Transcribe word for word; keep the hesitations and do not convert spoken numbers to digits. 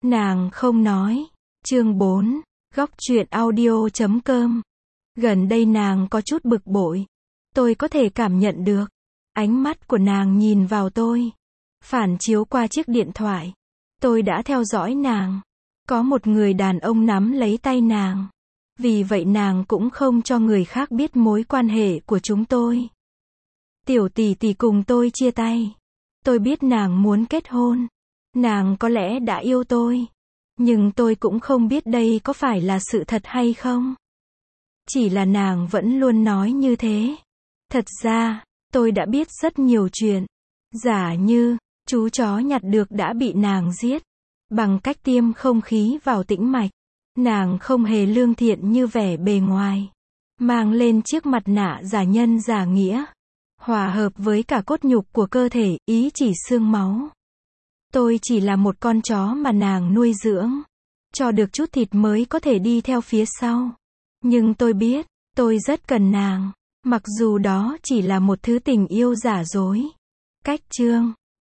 Nàng không nói. Chương bốn. Góc truyện audio chấm com. Gần đây nàng có chút bực bội. Tôi có thể cảm nhận được. Ánh mắt của nàng nhìn vào tôi. Phản chiếu qua chiếc điện thoại. Tôi đã theo dõi nàng. Có một người đàn ông nắm lấy tay nàng. Vì vậy nàng cũng không cho người khác biết mối quan hệ của chúng tôi. Tiểu tỷ tỷ cùng tôi chia tay. Tôi biết nàng muốn kết hôn. Nàng có lẽ đã yêu tôi. Nhưng tôi cũng không biết đây có phải là sự thật hay không. Chỉ là nàng vẫn luôn nói như thế. Thật ra, tôi đã biết rất nhiều chuyện. Giả như, chú chó nhặt được đã bị nàng giết. Bằng cách tiêm không khí vào tĩnh mạch. Nàng không hề lương thiện như vẻ bề ngoài. Mang lên chiếc mặt nạ giả nhân giả nghĩa. Hòa hợp với cả cốt nhục của cơ thể, ý chỉ xương máu. Tôi chỉ là một con chó mà nàng nuôi dưỡng. Cho được chút thịt mới có thể đi theo phía sau. Nhưng tôi biết, tôi rất cần nàng. Mặc dù đó chỉ là một thứ tình yêu giả dối. Cách chương